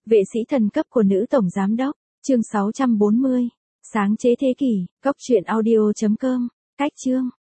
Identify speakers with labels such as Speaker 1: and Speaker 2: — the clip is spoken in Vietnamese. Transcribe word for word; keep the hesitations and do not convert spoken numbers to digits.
Speaker 1: Vệ sĩ thần cấp của nữ tổng giám đốc, chương sáu trăm bốn mươi. Sáng chế thế kỷ, cốc truyện audio chấm com, cách chương.